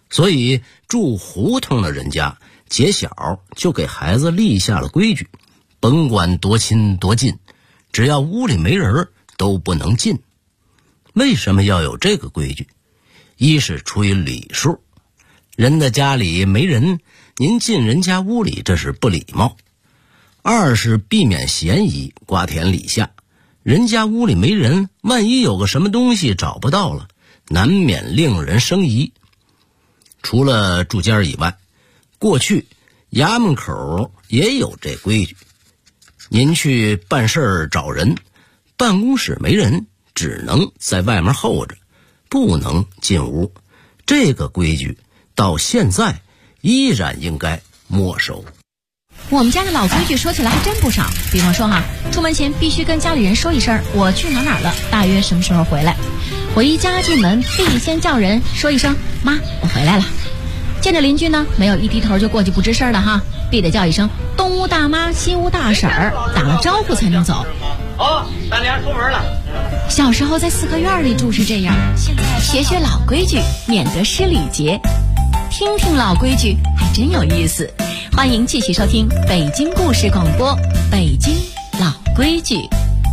所以住胡同的人家结小就给孩子立下了规矩，甭管多亲多近，只要屋里没人都不能进。为什么要有这个规矩？一是出于礼数，人的家里没人，您进人家屋里这是不礼貌；二是避免嫌疑，瓜田李下，人家屋里没人，万一有个什么东西找不到了，难免令人生疑。除了住家以外，过去衙门口也有这规矩，您去办事儿找人，办公室没人，只能在外面候着，不能进屋。这个规矩到现在依然应该没收。 我们家的老规矩说起来还真不少，比方说出门前必须跟家里人说一声我去哪了，大约什么时候回来。回家进门必先叫人说一声妈我回来了。见着邻居呢，没有一低头就过去不吱声的必得叫一声东屋大妈西屋大婶儿，打了招呼才能走。 大娘出门了。 小时候在四合院里住是这样，现在学学老规矩，免得失礼节。听听老规矩还真有意思。欢迎继续收听北京故事广播，北京老规矩。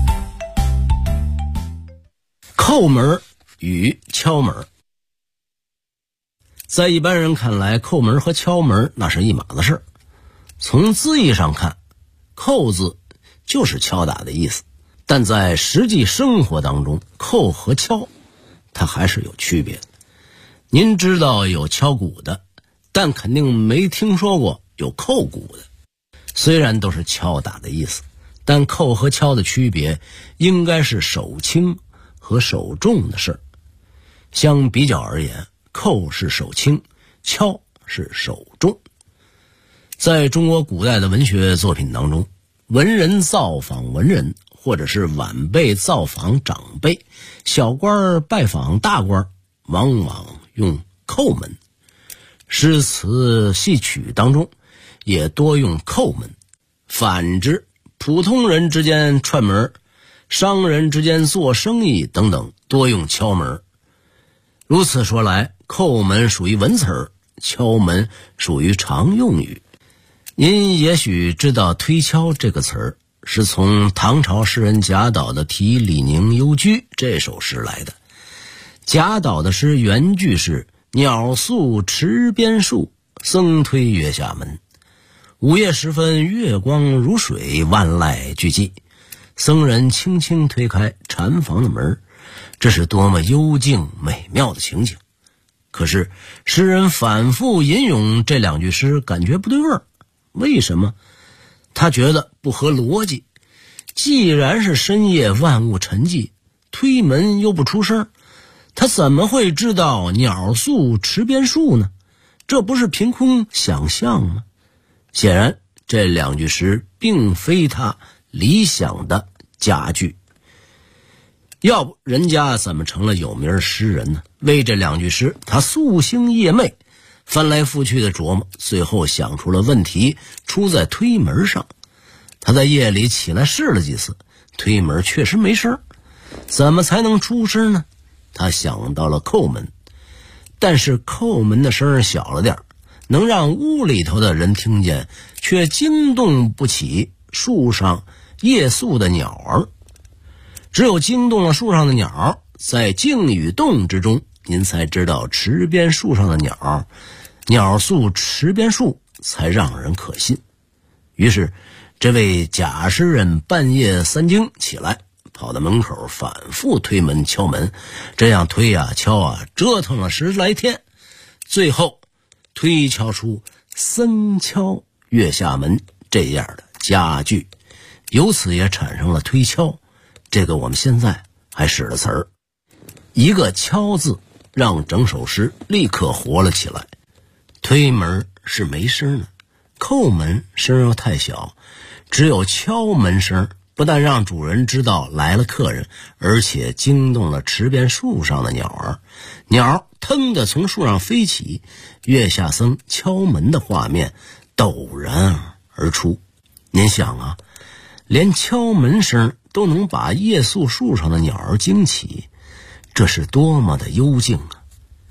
叩门与敲门。在一般人看来，叩门和敲门那是一码子事儿。从字义上看，叩字就是敲打的意思，但在实际生活当中，叩和敲它还是有区别的。您知道有敲鼓的，但肯定没听说过有叩鼓的。虽然都是敲打的意思，但叩和敲的区别应该是手轻和手重的事儿。相比较而言，叩是手轻，敲是手重。在中国古代的文学作品当中，文人造访文人，或者是晚辈造访长辈，小官拜访大官，往往用叩门。诗词戏曲当中也多用叩门。反之，普通人之间串门，商人之间做生意等等，多用敲门。如此说来，叩门属于文词儿，敲门属于常用语。您也许知道推敲这个词儿是从唐朝诗人贾岛的《题李宁幽居》这首诗来的。贾岛的诗原句是鸟宿池边树，僧推月下门。午夜时分，月光如水，万籁俱寂。僧人轻轻推开禅房的门，这是多么幽静美妙的情景。可是诗人反复吟咏这两句诗，感觉不对味儿。为什么？他觉得不合逻辑。既然是深夜万物沉寂，推门又不出声，他怎么会知道鸟宿池边树呢？这不是凭空想象吗？显然这两句诗并非他理想的佳句，要不人家怎么成了有名诗人呢？为这两句诗，他夙兴夜寐，翻来覆去的琢磨，最后想出了问题出在推门上。他在夜里起来试了几次，推门确实没声，怎么才能出声呢？他想到了叩门，但是叩门的声小了点，能让屋里头的人听见，却惊动不起树上夜宿的鸟儿。只有惊动了树上的鸟，在静与动之中，您才知道池边树上的鸟宿池边树，才让人可信。于是这位贾诗人半夜三更起来，跑到门口反复推门敲门，这样推啊敲啊，折腾了10来天，最后推敲出僧敲月下门这样的佳句，由此也产生了推敲这个我们现在还使的词儿。一个敲字让整首诗立刻活了起来。推门是没声的，叩门声又太小，只有敲门声，不但让主人知道来了客人，而且惊动了池边树上的鸟儿。鸟腾地从树上飞起，月下僧敲门的画面陡然而出。您想啊，连敲门声都能把夜宿树上的鸟儿惊起，这是多么的幽静啊！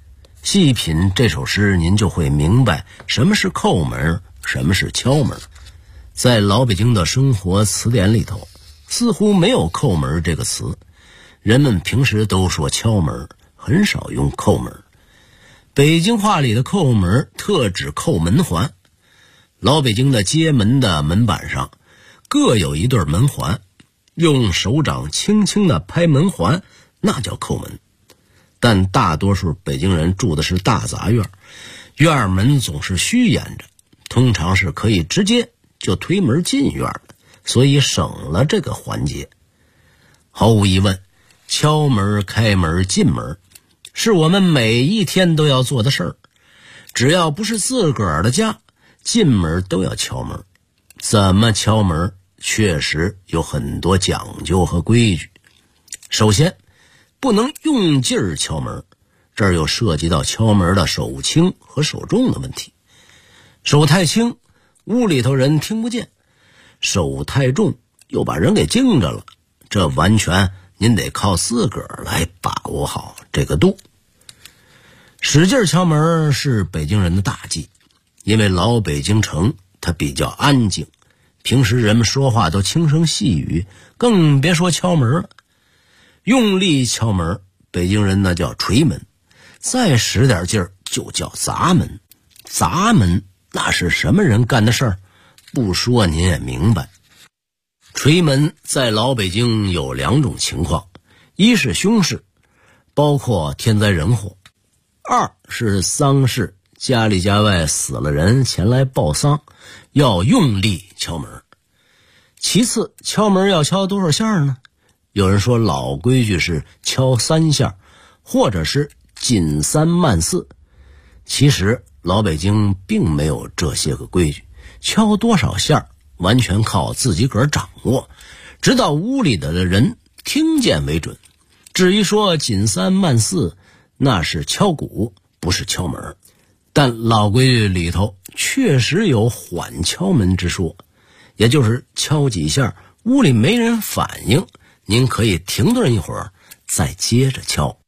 细品这首诗，您就会明白什么是叩门，什么是敲门。在老北京的生活词典里头，似乎没有叩门这个词，人们平时都说敲门，很少用叩门。北京话里的叩门特指扣门环，老北京的街门的门板上各有一对门环，用手掌轻轻地拍门环，那叫叩门。但大多数北京人住的是大杂院，院门总是虚掩着，通常是可以直接就推门进院的，所以省了这个环节。毫无疑问，敲门、开门、进门是我们每一天都要做的事儿。只要不是自个儿的家，进门都要敲门。怎么敲门确实有很多讲究和规矩。首先，不能用劲儿敲门，这儿又涉及到敲门的手轻和手重的问题。手太轻，屋里头人听不见；手太重，又把人给惊着了。这完全您得靠自个儿来把握好这个度。使劲敲门是北京人的大忌，因为老北京城它比较安静，平时人们说话都轻声细语，更别说敲门了。用力敲门，北京人那叫捶门，再使点劲儿就叫砸门。砸门那是什么人干的事儿？不说您也明白。捶门在老北京有两种情况，一是凶事，包括天灾人祸；二是丧事，家里家外死了人前来报丧，要用力敲门。其次，敲门要敲多少下呢？有人说老规矩是敲3下，或者是紧3慢4。其实老北京并没有这些个规矩，敲多少下完全靠自己个儿掌握，直到屋里的人听见为准。至于说紧3慢4，那是敲鼓，不是敲门。但老规矩里头确实有缓敲门之说，也就是敲几下，屋里没人反应，您可以停顿一会儿，再接着敲。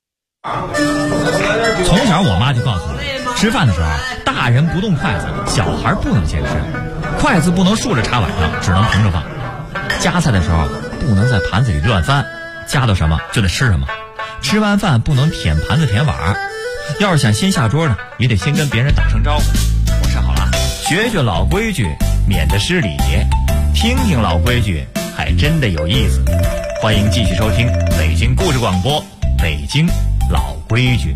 从小我妈就告诉我，吃饭的时候大人不动筷子，小孩不能先吃，筷子不能竖着插碗上，只能平着放。夹菜的时候不能在盘子里乱翻，夹到什么就得吃什么。吃完饭不能舔盘子舔碗，要是想先下桌呢，也得先跟别人打声招呼。我吃好了，学学老规矩，免得失礼节。听听老规矩，还真的有意思。欢迎继续收听北京故事广播，北京老规矩。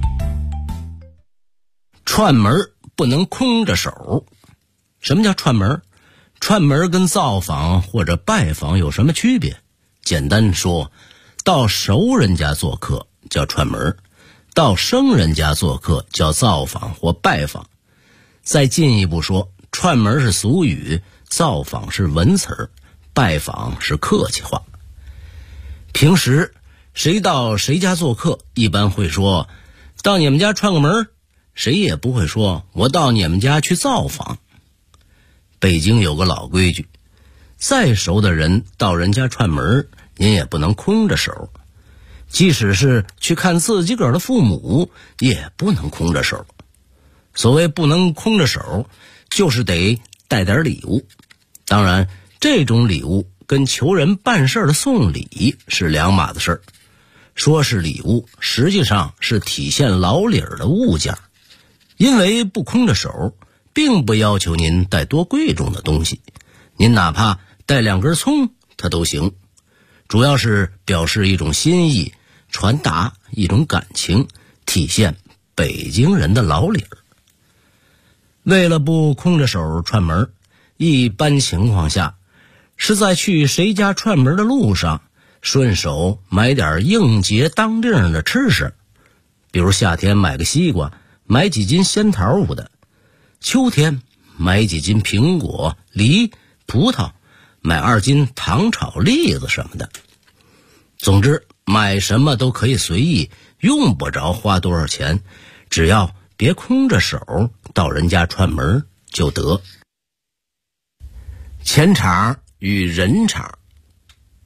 串门不能空着手。什么叫串门？串门跟造访或者拜访有什么区别？简单说，到熟人家做客叫串门，到生人家做客叫造访或拜访。再进一步说，串门是俗语，造访是文词儿，拜访是客气话。平时谁到谁家做客，一般会说到你们家串个门，谁也不会说我到你们家去造访。北京有个老规矩，再熟的人到人家串门，您也不能空着手。即使是去看自己个儿的父母，也不能空着手。所谓不能空着手，就是得带点礼物。当然，这种礼物跟求人办事的送礼是两码子事儿。说是礼物，实际上是体现老理儿的物件。因为不空着手，并不要求您带多贵重的东西，您哪怕带2根葱它都行。主要是表示一种心意，传达一种感情，体现北京人的老理儿。为了不空着手串门，一般情况下是在去谁家串门的路上，顺手买点应节当令的吃食，比如夏天买个西瓜，买几斤仙桃五的；秋天买几斤苹果、梨、葡萄，买2斤糖炒栗子什么的。总之，买什么都可以随意，用不着花多少钱，只要别空着手到人家串门就得。钱场与人场，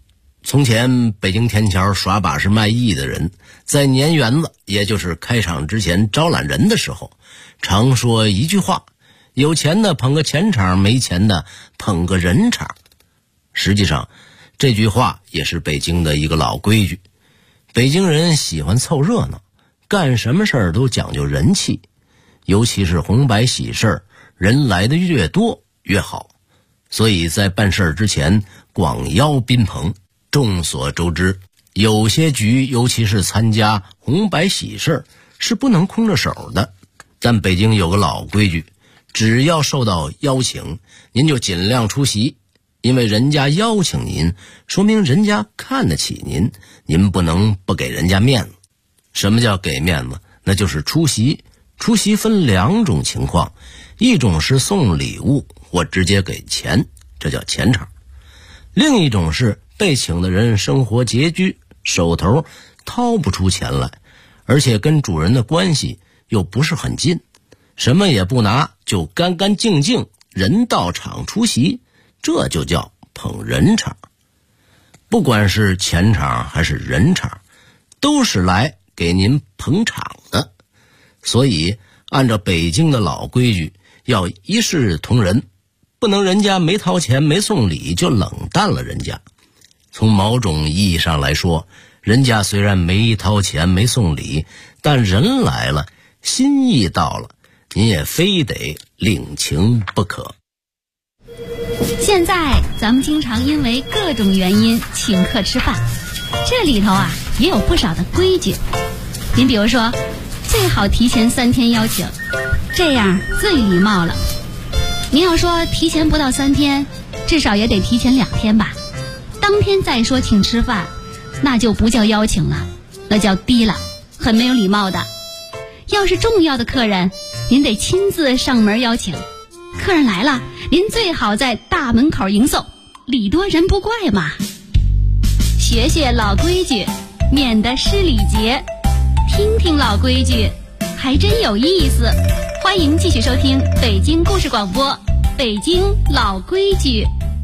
从前北京天桥耍把式卖艺的人，在年园子，也就是开场之前招揽人的时候，常说一句话：有钱的捧个钱场，没钱的捧个人场。实际上这句话也是北京的一个老规矩。北京人喜欢凑热闹，干什么事儿都讲究人气，尤其是红白喜事儿，人来的越多越好。所以在办事儿之前广邀宾朋。众所周知，有些局尤其是参加红白喜事是不能空着手的。但北京有个老规矩，只要受到邀请，您就尽量出席，因为人家邀请您，说明人家看得起您，您不能不给人家面子。什么叫给面子？那就是出席。出席分两种情况，一种是送礼物或直接给钱，这叫钱场；另一种是被请的人生活拮据，手头掏不出钱来，而且跟主人的关系又不是很近，什么也不拿，就干干净净人到场出席，这就叫捧人场。不管是钱场还是人场，都是来给您捧场的。所以按照北京的老规矩，要一视同仁，不能人家没掏钱没送礼就冷淡了人家。从某种意义上来说，人家虽然没掏钱没送礼，但人来了，心意到了，您也非得领情不可。 现在咱们经常因为各种原因请客吃饭，这里头也有不少的规矩。您比如说，最好提前3天邀请，这样最礼貌了。您要说提前不到3天，至少也得提前2天吧。当天再说请吃饭，那就不叫邀请了，那叫低了，很没有礼貌的。要是重要的客人，您得亲自上门邀请。客人来了，您最好在大门口迎送，礼多人不怪嘛。学学老规矩，免得失礼节。听听老规矩，还真有意思。欢迎继续收听北京故事广播，北京老规矩。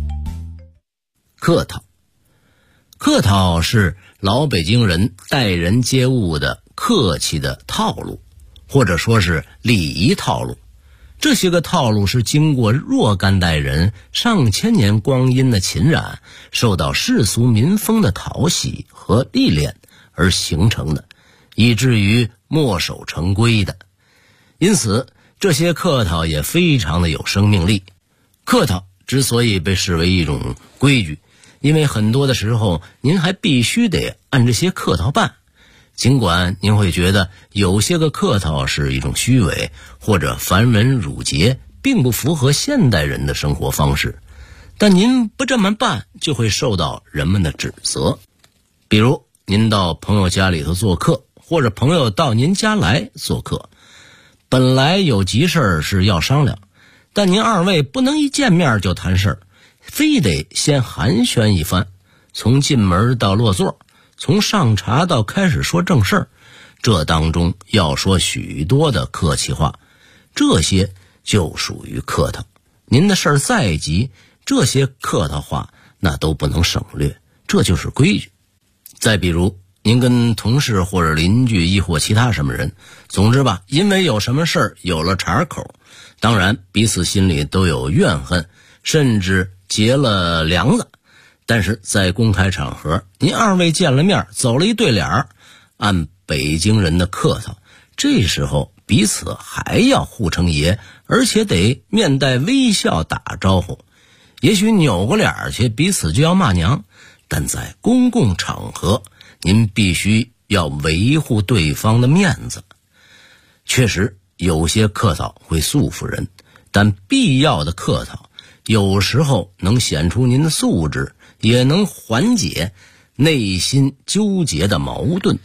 客套。客套是老北京人待人接物的客气的套路，或者说是礼仪套路。这些个套路是经过若干代人上千年光阴的浸染，受到世俗民风的讨喜和历练而形成的，以至于墨守成规的。因此这些客套也非常的有生命力。客套之所以被视为一种规矩，因为很多的时候您还必须得按这些客套办。尽管您会觉得有些个客套是一种虚伪或者繁文缛节，并不符合现代人的生活方式，但您不这么办就会受到人们的指责。比如您到朋友家里头做客，或者朋友到您家来做客，本来有急事是要商量，但您二位不能一见面就谈事儿，非得先寒暄一番，从进门到落座，从上茶到开始说正事儿，这当中要说许多的客气话，这些就属于客套。您的事儿再急，这些客套话那都不能省略，这就是规矩。再比如您跟同事或者邻居亦或其他什么人，总之吧，因为有什么事儿有了茬口，当然彼此心里都有怨恨，甚至结了梁子，但是在公开场合您二位见了面，走了一对脸，按北京人的客套，这时候彼此还要互称爷，而且得面带微笑打招呼。也许扭过脸去彼此就要骂娘，但在公共场合您必须要维护对方的面子。确实有些客套会束缚人，但必要的客套有时候能显出您的素质，也能缓解内心纠结的矛盾。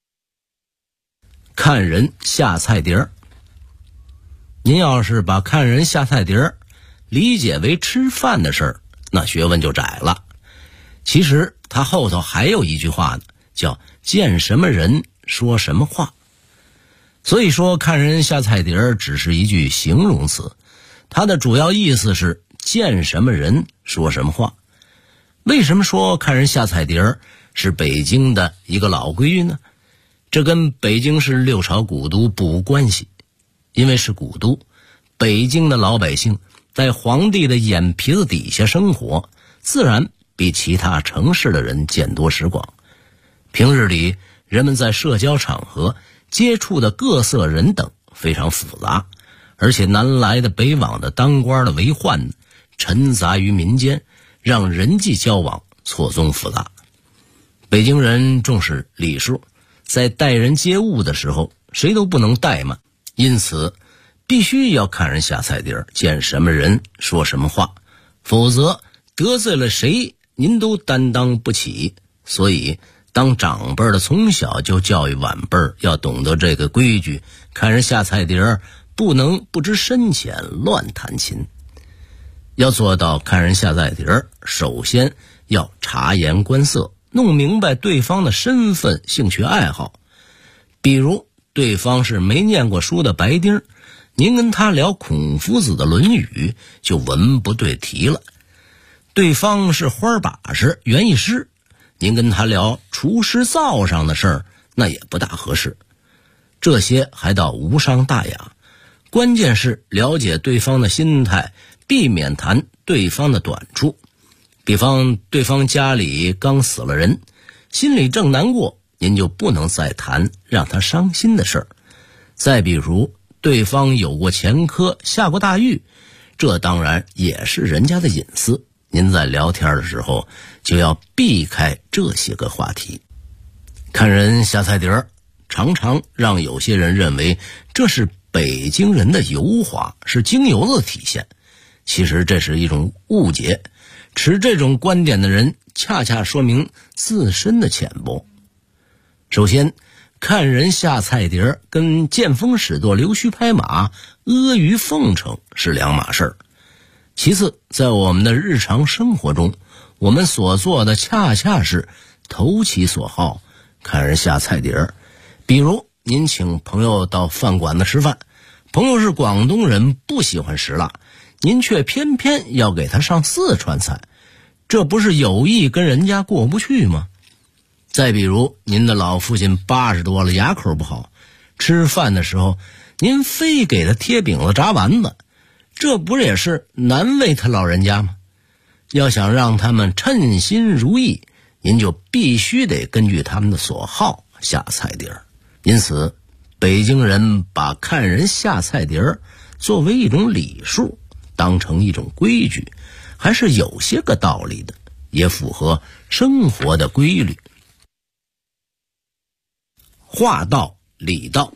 看人下菜碟儿，您要是把看人下菜碟儿理解为吃饭的事儿，那学问就窄了。其实它后头还有一句话呢，叫见什么人说什么话。所以说看人下菜碟儿只是一句形容词，它的主要意思是见什么人说什么话。 为什么说看人下菜碟儿是北京的一个老规矩呢？这跟北京是六朝古都不无关系。因为是古都，北京的老百姓在皇帝的眼皮子底下生活，自然比其他城市的人见多识广。平日里人们在社交场合接触的各色人等非常复杂，而且南来的北往的当官的为宦沉杂于民间，让人际交往错综复杂。北京人重视礼数，在待人接物的时候谁都不能怠慢，因此必须要看人下菜碟，见什么人说什么话，否则得罪了谁您都担当不起。所以当长辈的从小就教育晚辈要懂得这个规矩，看人下菜碟不能不知深浅乱弹琴。要做到看人下菜碟，首先要察言观色，弄明白对方的身份、兴趣爱好。比如对方是没念过书的白丁，您跟他聊孔夫子的《论语》就文不对题了。对方是花把式、园艺师，您跟他聊厨师灶上的事儿，那也不大合适。这些还倒无伤大雅，关键是了解对方的心态，避免谈对方的短处。比方对方家里刚死了人，心里正难过，您就不能再谈让他伤心的事儿。再比如对方有过前科，下过大狱，这当然也是人家的隐私，您在聊天的时候就要避开这些个话题。看人下菜碟常常让有些人认为这是北京人的油滑，是京油子的体现。其实这是一种误解，持这种观点的人恰恰说明自身的浅薄。首先，看人下菜碟跟见风使舵、溜须拍马、阿谀奉承是两码事儿。其次，在我们的日常生活中，我们所做的恰恰是投其所好，看人下菜碟。比如您请朋友到饭馆子吃饭，朋友是广东人，不喜欢食辣，您却偏偏要给他上四川菜，这不是有意跟人家过不去吗？再比如您的老父亲80多了，牙口不好，吃饭的时候您非给他贴饼子炸丸子，这不是也是难为他老人家吗？要想让他们称心如意，您就必须得根据他们的所好下菜碟。因此北京人把看人下菜碟作为一种礼数，当成一种规矩，还是有些个道理的，也符合生活的规律。话道礼道，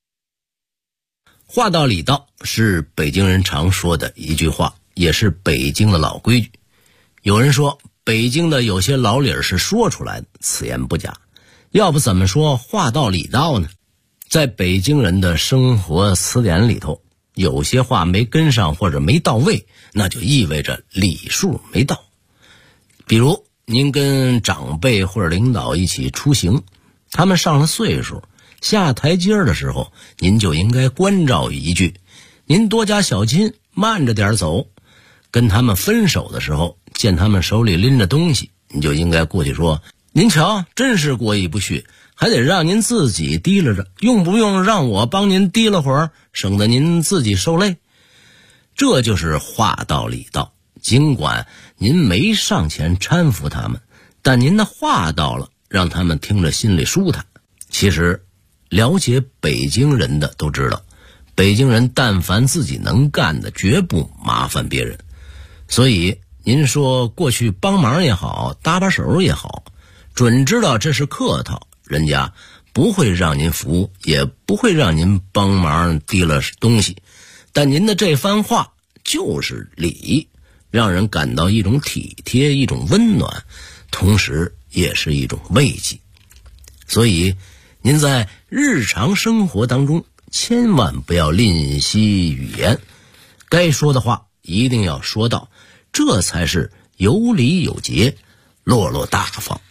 话道礼道是北京人常说的一句话，也是北京的老规矩。有人说北京的有些老理儿是说出来的，此言不假，要不怎么说话道礼道呢？在北京人的生活词典里头，有些话没跟上或者没到位，那就意味着礼数没到。比如您跟长辈或者领导一起出行，他们上了岁数，下台阶的时候您就应该关照一句，您多加小心，慢着点走。跟他们分手的时候，见他们手里拎着东西，你就应该过去说，您瞧真是过意不去，还得让您自己提拉着，用不用让我帮您提了会儿，省得您自己受累。这就是话道礼道，尽管您没上前搀扶他们，但您的话到了，让他们听着心里舒坦。其实了解北京人的都知道，北京人但凡自己能干的，绝不麻烦别人。所以您说过去帮忙也好，搭把手也好，准知道这是客套，人家不会让您服务，也不会让您帮忙提了东西，但您的这番话就是礼，让人感到一种体贴，一种温暖，同时也是一种慰藉。所以您在日常生活当中千万不要吝惜语言，该说的话一定要说到，这才是有礼有节，落落大方。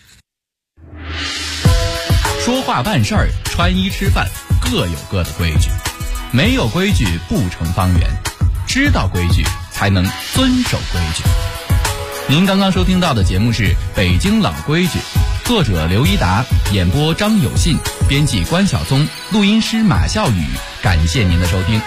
说话办事儿，穿衣吃饭，各有各的规矩，没有规矩不成方圆，知道规矩才能遵守规矩。 您刚刚收听到的节目是《北京老规矩》，作者刘一达，演播张有信，编辑关晓松，录音师马笑宇。感谢您的收听。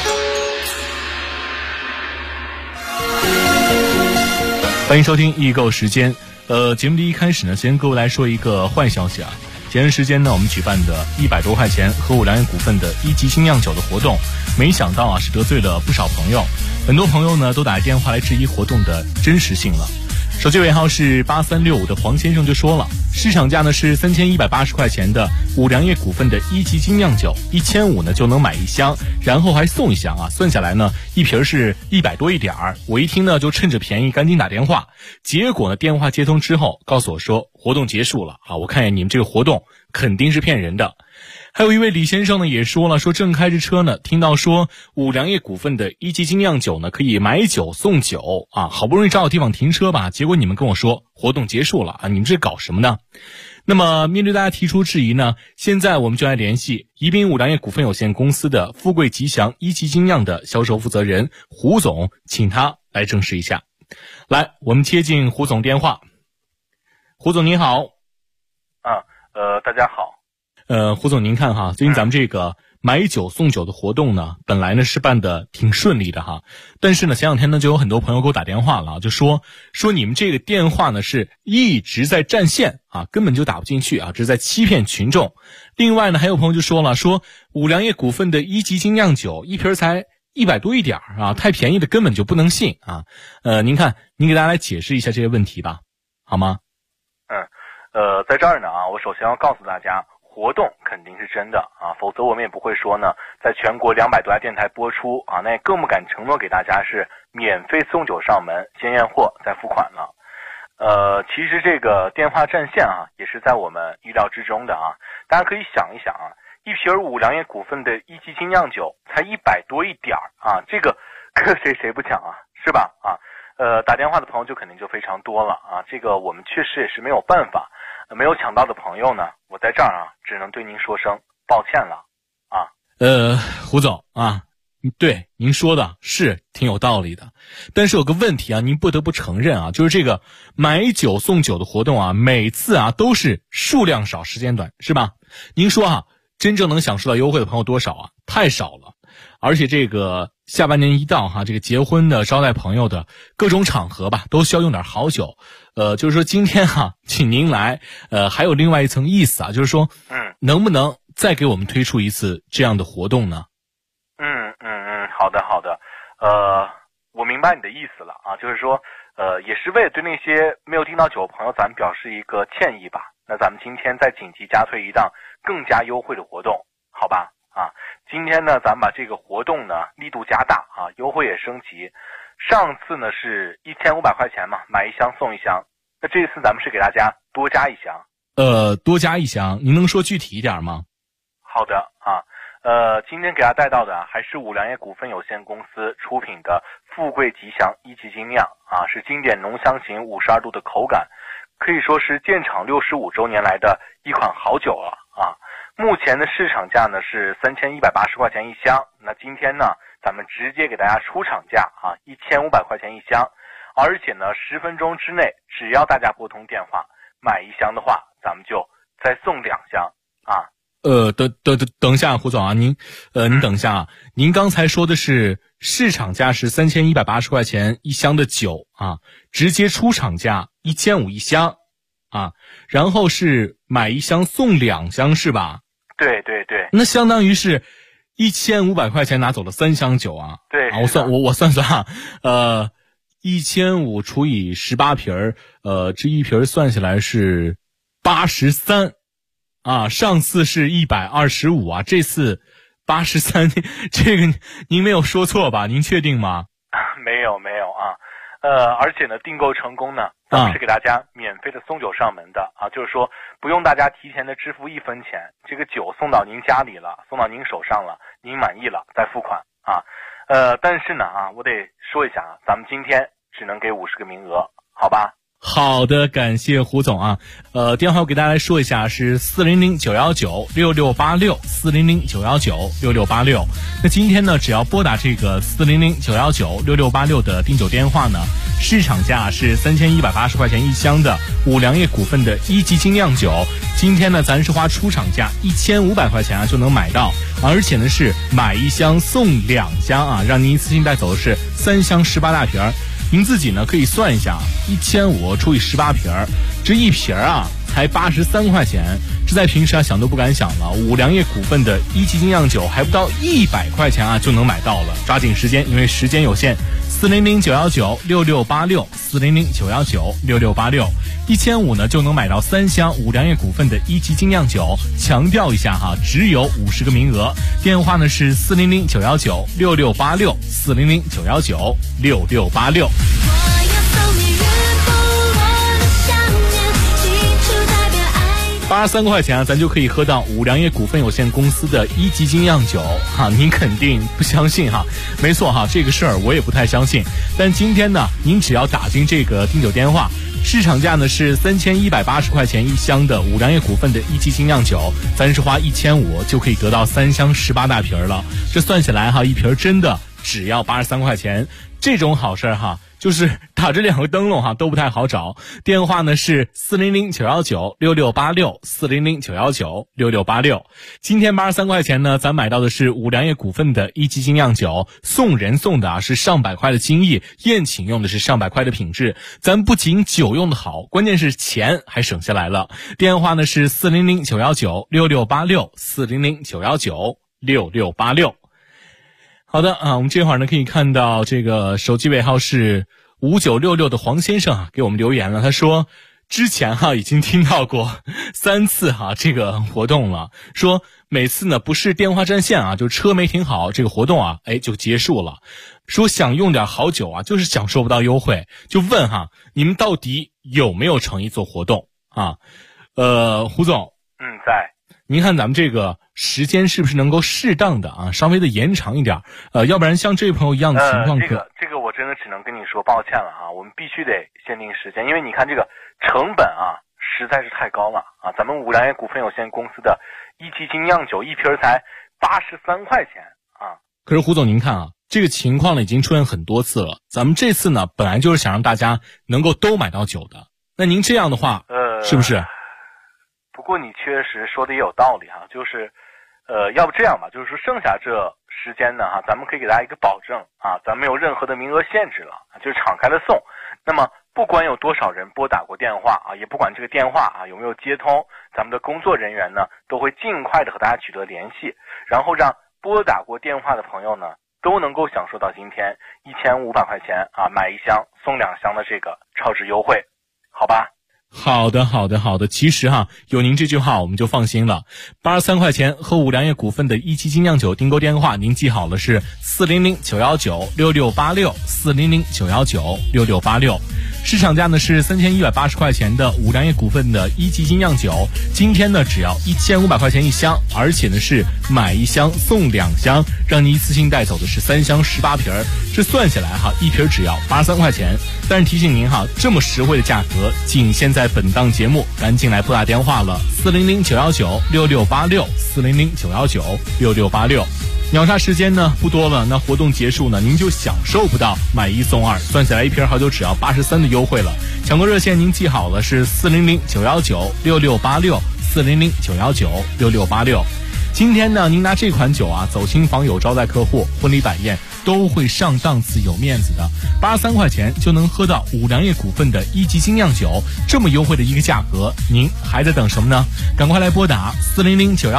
欢迎收听易购时间。节目的一开始呢，先跟各位来说一个坏消息啊。前段时间呢，我们举办的100多块钱和五粮液股份的1级精酿酒的活动，没想到啊是得罪了不少朋友，很多朋友呢都打电话来质疑活动的真实性了。手机尾号是8365的黄先生就说了，市场价呢是3180块钱的五粮液股份的1级精酿酒，1500呢就能买一箱，然后还送一箱啊，算下来呢一瓶是100多一点儿。我一听呢就趁着便宜赶紧打电话，结果呢电话接通之后告诉我说活动结束了啊，我看见你们这个活动肯定是骗人的。还有一位李先生呢也说了，说正开着车呢，听到说五粮液股份的1级精酿酒呢可以买酒送酒啊，好不容易找到地方停车吧，结果你们跟我说活动结束了啊，你们这搞什么呢？那么面对大家提出质疑呢，现在我们就来联系宜宾五粮液股份有限公司的富贵吉祥1级精酿的销售负责人胡总，请他来证实一下。来，我们接进胡总电话。胡总您好。 大家好。 胡总您看哈，最近咱们这个买酒送酒的活动呢，本来呢是办的挺顺利的哈，但是呢前两天呢就有很多朋友给我打电话了，就说你们这个电话呢是一直在占线啊，根本就打不进去啊，这是在欺骗群众。另外呢还有朋友就说了，说五粮液股份的1级精酿酒一瓶才100多一点啊，太便宜的根本就不能信啊。您看您给大家来解释一下这些问题吧，好吗？ 在这儿呢啊，我首先要告诉大家，活动肯定是真的啊，否则我们也不会说呢，在全国200多家电台播出啊，那也更不敢承诺给大家是免费送酒上门，先验货再付款了。其实这个电话占线啊，也是在我们意料之中的啊。大家可以想一想啊，一瓶五粮液股份的1级精酿酒才100多一点啊，这个谁不抢啊，是吧？啊，打电话的朋友就肯定就非常多了啊，这个我们确实也是没有办法。没有抢到的朋友呢，我在这儿啊，只能对您说声抱歉了啊。 胡总啊，对您说的是挺有道理的，但是有个问题啊，您不得不承认啊，就是这个买酒送酒的活动啊，每次啊都是数量少时间短，是吧？您说啊，真正能享受到优惠的朋友多少啊？太少了。而且这个下半年一到哈，这个结婚的招待朋友的各种场合吧，都需要用点好酒。就是说今天哈，请您来，还有另外一层意思啊，就是说，能不能再给我们推出一次这样的活动呢？ 好的，我明白你的意思了啊，就是说，也是为了对那些没有订到酒的朋友，咱们表示一个歉意吧。那咱们今天再紧急加推一档更加优惠的活动，好吧？啊，今天呢，咱们把这个活动呢力度加大啊，优惠也升级。上次呢是1500块钱嘛，买一箱送一箱。那这次咱们是给大家多加一箱。 多加一箱，您能说具体一点吗？ 好的啊，今天给大家带到的还是五粮液股份有限公司出品的富贵吉祥1级精酿啊，是经典浓香型52度的口感，可以说是建厂65周年来的一款好酒了啊。目前的市场价呢是3180块钱一箱，那今天呢咱们直接给大家出厂价啊，1500块钱一箱，而且呢10分钟之内，只要大家拨通电话买一箱的话，咱们就再送2箱啊。 等一下，胡总啊，您等一下啊，您刚才说的是市场价是3180块钱一箱的酒啊，直接出厂价1500一箱啊，然后是买一箱送2箱是吧？ 对， 那相当于是1500块钱拿走了3箱酒啊。 对啊，我算啊，1500除以18瓶这一瓶算下来是83啊，上次是125啊，这次83，这个您没有说错吧？您确定吗？ 没有啊。而且呢，订购成功呢，咱们是给大家免费的送酒上门的啊，就是说不用大家提前的支付1分钱，这个酒送到您家里了，送到您手上了，您满意了再付款啊。但是呢啊，我得说一下啊，咱们今天只能给50个名额，好吧？ 好的，感谢胡总啊。电话我给大家来说一下，是400-919-6686 400-919-6686。那今天呢，只要拨打这个400-919-6686的订酒电话呢， 市场价是3180块钱一箱的五粮液股份的1级精酿酒，今天呢咱是花出厂价1500块钱就能买到，而且呢是买1箱送2箱让您一次性带走的是3箱18大瓶。您自己呢可以算一下，1500除以18瓶，这一瓶才83块钱，这在平时想都不敢想了。五粮液股份的1级精酿酒还不到100块钱就能买到了，抓紧时间，因为时间有限。400-919-6686，400-919-6686，1500呢就能买到3箱五粮液股份的1级精酿酒。强调一下只有50个名额。电话呢是400-919-6686，400-919-6686。83块钱咱就可以喝到五粮液股份有限公司的1级精酿酒您肯定不相信没错这个事儿我也不太相信。但今天呢，您只要打进这个订酒电话，市场价呢是3180块钱一箱的五粮液股份的1级精酿酒，咱是花1500就可以得到3箱18大瓶了。这算起来一瓶真的只要83块钱，这种好事就是打这2个灯笼都不太好找。电话呢是400-919-6686，400-919-6686。今天83块钱呢，咱买到的是五粮液股份的1级精酿酒，送人送的是上百块的精益，宴请用的是上百块的品质。咱不仅酒用的好，关键是钱还省下来了。电话呢是400-919-6686，400-919-6686。好的我们这会儿呢可以看到这个手机尾号是5966的黄先生给我们留言了，他说之前已经听到过3次这个活动了，说每次呢不是电话占线就车没停好，这个活动就结束了。说想用点好酒就是享受不到优惠，就问你们到底有没有诚意做活动胡总在。 您看咱们这个时间是不是能够适当的稍微的延长一点要不然像这位朋友一样的情况这个我真的只能跟你说抱歉了我们必须得限定时间，因为你看这个成本实在是太高了咱们五粮液股份有限公司的1级精酿酒一瓶才83块钱可是胡总您看这个情况呢已经出现很多次了，咱们这次呢本来就是想让大家能够都买到酒的，那您这样的话是不是？ 不过你确实说的也有道理就是要不这样吧，就是说剩下这时间呢咱们可以给大家一个保证咱没有任何的名额限制了，就是敞开了送。那么不管有多少人拨打过电话也不管这个电话有没有接通，咱们的工作人员呢都会尽快的和大家取得联系，然后让拨打过电话的朋友呢都能够享受到今天1500块钱买1箱送2箱的这个超值优惠，好吧？ 好的，其实有您这句话我们就放心了。83块钱和五粮液股份的1级精酿酒订购电话您记好了，是400-919-6686，400-919-6686。市场价呢是3180块钱的五粮液股份的1级精酿酒，今天呢只要1500块钱一箱，而且呢是买1箱送2箱，让你一次性带走的是3箱18瓶，这算下来一瓶只要83块钱。但是提醒您这么实惠的价格仅限在本档节目，赶紧来拨打电话了，400-919-6686，400-919-6686。秒杀时间呢不多了，那活动结束呢您就享受不到买1送2，算下来一瓶好酒只要83的优惠了。抢购热线您记好了，是400-919-6686，400-919-6686。今天呢您拿这款酒走亲访友招待客户婚礼摆宴都会上档次有面子的，83块钱就能喝到五粮液股份的1级精酿酒，这么优惠的一个价格，您还在等什么呢？赶快来拨打400-919